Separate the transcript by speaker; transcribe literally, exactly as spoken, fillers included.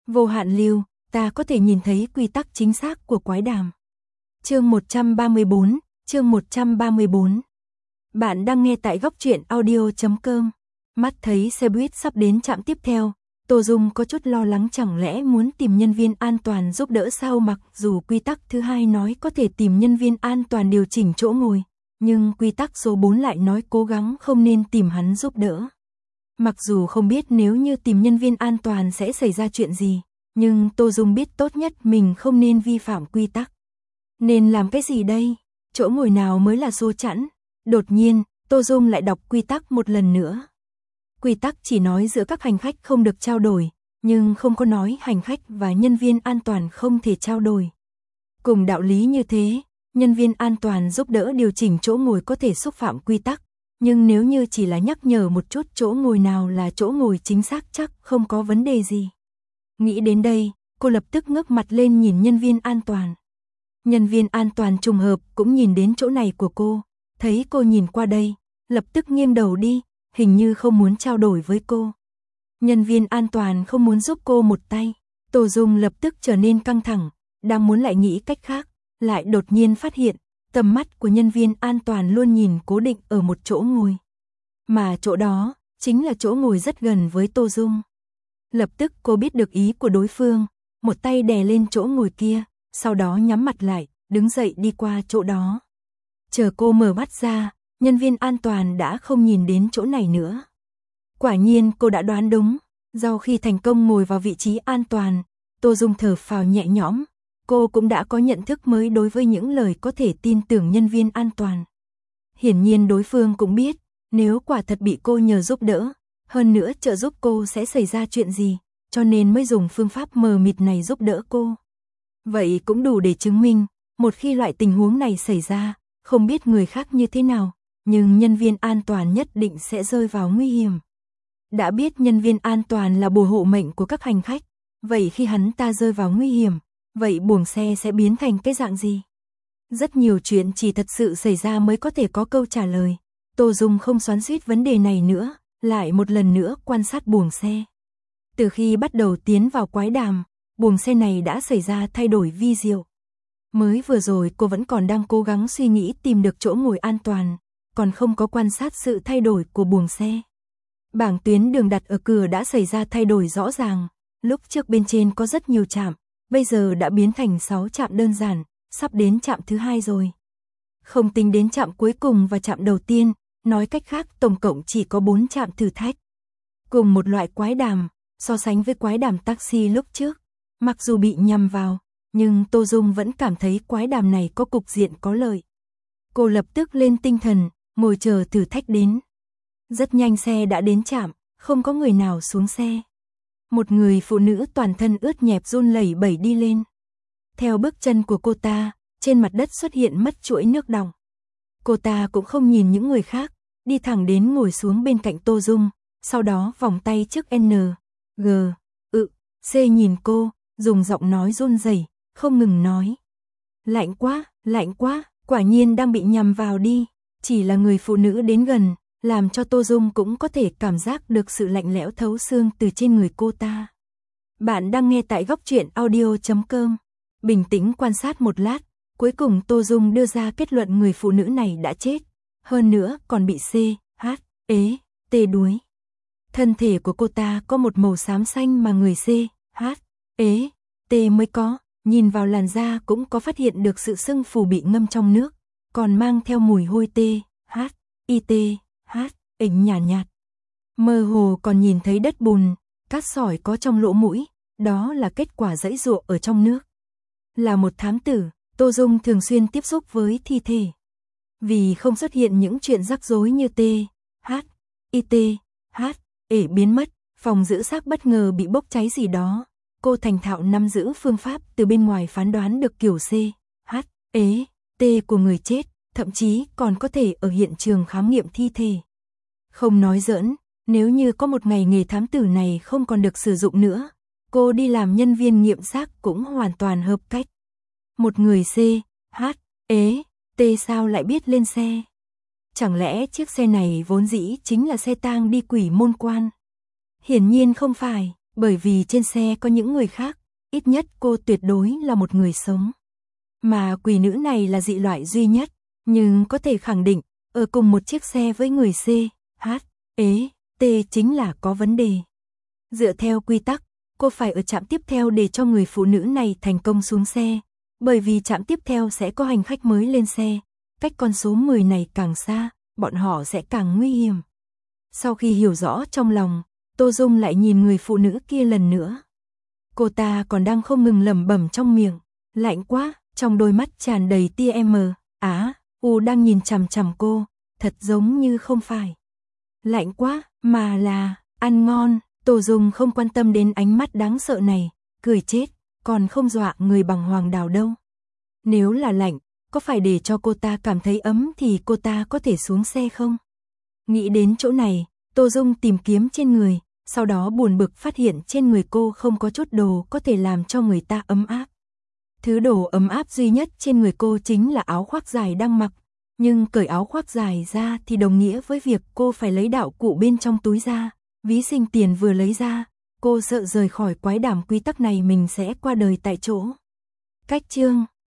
Speaker 1: Vô hạn lưu, ta có thể nhìn thấy quy tắc chính xác của quái đàm. Chương một trăm ba mươi bốn, chương một trăm ba mươi bốn. Bạn đang nghe tại góc truyện audio chấm com. Mắt thấy xe buýt sắp đến trạm tiếp theo, Tô Dung có chút lo lắng chẳng lẽ muốn tìm nhân viên an toàn giúp đỡ sao, mặc dù quy tắc thứ hai nói có thể tìm nhân viên an toàn điều chỉnh chỗ ngồi, nhưng quy tắc số bốn lại nói cố gắng không nên tìm hắn giúp đỡ. Mặc dù không biết nếu như tìm nhân viên an toàn sẽ xảy ra chuyện gì, nhưng Tô Dung biết tốt nhất mình không nên vi phạm quy tắc. Nên làm cái gì đây? Chỗ ngồi nào mới là số chẵn? Đột nhiên, Tô Dung lại đọc quy tắc một lần nữa. Quy tắc chỉ nói giữa các hành khách không được trao đổi, nhưng không có nói hành khách và nhân viên an toàn không thể trao đổi. Cùng đạo lý như thế, nhân viên an toàn giúp đỡ điều chỉnh chỗ ngồi có thể xúc phạm quy tắc, nhưng nếu như chỉ là nhắc nhở một chút chỗ ngồi nào là chỗ ngồi chính xác chắc không có vấn đề gì. Nghĩ đến đây, cô lập tức ngước mặt lên nhìn nhân viên an toàn. Nhân viên an toàn trùng hợp cũng nhìn đến chỗ này của cô, thấy cô nhìn qua đây, lập tức nghiêng đầu đi, hình như không muốn trao đổi với cô. Nhân viên an toàn không muốn giúp cô một tay, Tô Dung lập tức trở nên căng thẳng, đang muốn lại nghĩ cách khác, lại đột nhiên phát hiện, tầm mắt của nhân viên an toàn luôn nhìn cố định ở một chỗ ngồi. Mà chỗ đó, chính là chỗ ngồi rất gần với Tô Dung. Lập tức cô biết được ý của đối phương, một tay đè lên chỗ ngồi kia, sau đó nhắm mặt lại, đứng dậy đi qua chỗ đó. Chờ cô mở mắt ra, nhân viên an toàn đã không nhìn đến chỗ này nữa. Quả nhiên cô đã đoán đúng, sau khi thành công ngồi vào vị trí an toàn, Tô Dung thở phào nhẹ nhõm, cô cũng đã có nhận thức mới đối với những lời có thể tin tưởng nhân viên an toàn. Hiển nhiên đối phương cũng biết, nếu quả thật bị cô nhờ giúp đỡ, hơn nữa trợ giúp cô sẽ xảy ra chuyện gì, cho nên mới dùng phương pháp mờ mịt này giúp đỡ cô. Vậy cũng đủ để chứng minh, một khi loại tình huống này xảy ra, không biết người khác như thế nào, nhưng nhân viên an toàn nhất định sẽ rơi vào nguy hiểm. Đã biết nhân viên an toàn là bùa hộ mệnh của các hành khách, vậy khi hắn ta rơi vào nguy hiểm, vậy buồng xe sẽ biến thành cái dạng gì? Rất nhiều chuyện chỉ thật sự xảy ra mới có thể có câu trả lời. Tô Dung không xoắn xuýt vấn đề này nữa, lại một lần nữa quan sát buồng xe. Từ khi bắt đầu tiến vào quái đàm, buồng xe này đã xảy ra thay đổi vi diệu. Mới vừa rồi cô vẫn còn đang cố gắng suy nghĩ tìm được chỗ ngồi an toàn, còn không có quan sát sự thay đổi của buồng xe. Bảng tuyến đường đặt ở cửa đã xảy ra thay đổi rõ ràng, lúc trước bên trên có rất nhiều trạm, bây giờ đã biến thành sáu trạm đơn giản, sắp đến trạm thứ hai rồi. Không tính đến trạm cuối cùng và trạm đầu tiên, nói cách khác tổng cộng chỉ có bốn trạm thử thách. Cùng một loại quái đàm, so sánh với quái đàm taxi lúc trước, mặc dù bị nhầm vào, nhưng Tô Dung vẫn cảm thấy quái đàm này có cục diện có lợi. Cô lập tức lên tinh thần, ngồi chờ thử thách đến. Rất nhanh xe đã đến trạm, không có người nào xuống xe. Một người phụ nữ toàn thân ướt nhẹp run lẩy bẩy đi lên. Theo bước chân của cô ta, trên mặt đất xuất hiện mất chuỗi nước đọng. Cô ta cũng không nhìn những người khác, đi thẳng đến ngồi xuống bên cạnh Tô Dung, sau đó vòng tay trước N, G, ự, C nhìn cô, dùng giọng nói run rẩy, không ngừng nói. Lạnh quá, lạnh quá, quả nhiên đang bị nhầm vào đi. Chỉ là người phụ nữ đến gần, làm cho Tô Dung cũng có thể cảm giác được sự lạnh lẽo thấu xương từ trên người cô ta. Bạn đang nghe tại góc truyện audio chấm com. Bình tĩnh quan sát một lát, cuối cùng Tô Dung đưa ra kết luận người phụ nữ này đã chết. Hơn nữa còn bị C, H, ế, T đuối. Thân thể của cô ta có một màu xám xanh mà người C, H, ế, T mới có. Nhìn vào làn da cũng có phát hiện được sự sưng phù bị ngâm trong nước, còn mang theo mùi hôi T, H, I T, H, ỉnh nhàn nhạt, nhạt. Mơ hồ còn nhìn thấy đất bùn, cát sỏi có trong lỗ mũi, đó là kết quả giãy giụa ở trong nước. Là một thám tử, Tô Dung thường xuyên tiếp xúc với thi thể. Vì không xuất hiện những chuyện rắc rối như T, H, I T, H, ể biến mất, phòng giữ xác bất ngờ bị bốc cháy gì đó. Cô thành thạo nắm giữ phương pháp từ bên ngoài phán đoán được kiểu C, H, ế, T của người chết, thậm chí còn có thể ở hiện trường khám nghiệm thi thể. Không nói giỡn, nếu như có một ngày nghề thám tử này không còn được sử dụng nữa, cô đi làm nhân viên nghiệm xác cũng hoàn toàn hợp cách. Một người C, H, ế, T sao lại biết lên xe? Chẳng lẽ chiếc xe này vốn dĩ chính là xe tang đi quỷ môn quan? Hiển nhiên không phải. Bởi vì trên xe có những người khác, ít nhất cô tuyệt đối là một người sống. Mà quỷ nữ này là dị loại duy nhất, nhưng có thể khẳng định, ở cùng một chiếc xe với người C, H, E, T chính là có vấn đề. Dựa theo quy tắc, cô phải ở trạm tiếp theo để cho người phụ nữ này thành công xuống xe, bởi vì trạm tiếp theo sẽ có hành khách mới lên xe, cách con số mười này càng xa, bọn họ sẽ càng nguy hiểm. Sau khi hiểu rõ trong lòng, Tô Dung lại nhìn người phụ nữ kia lần nữa. Cô ta còn đang không ngừng lẩm bẩm trong miệng, lạnh quá, trong đôi mắt tràn đầy tia M, Á, U đang nhìn chằm chằm cô, thật giống như không phải lạnh quá, mà là ăn ngon. Tô Dung không quan tâm đến ánh mắt đáng sợ này, cười chết, còn không dọa người bằng Hoàng Đào đâu. Nếu là lạnh, có phải để cho cô ta cảm thấy ấm thì cô ta có thể xuống xe không? Nghĩ đến chỗ này, Tô Dung tìm kiếm trên người, sau đó buồn bực phát hiện trên người cô không có chút đồ có thể làm cho người ta ấm áp. Thứ đồ ấm áp duy nhất trên người cô chính là áo khoác dài đang mặc, nhưng cởi áo khoác dài ra thì đồng nghĩa với việc cô phải lấy đạo cụ bên trong túi ra, ví sinh tiền vừa lấy ra, cô sợ rời khỏi quái đàm quy tắc này mình sẽ qua đời tại chỗ. Cách chương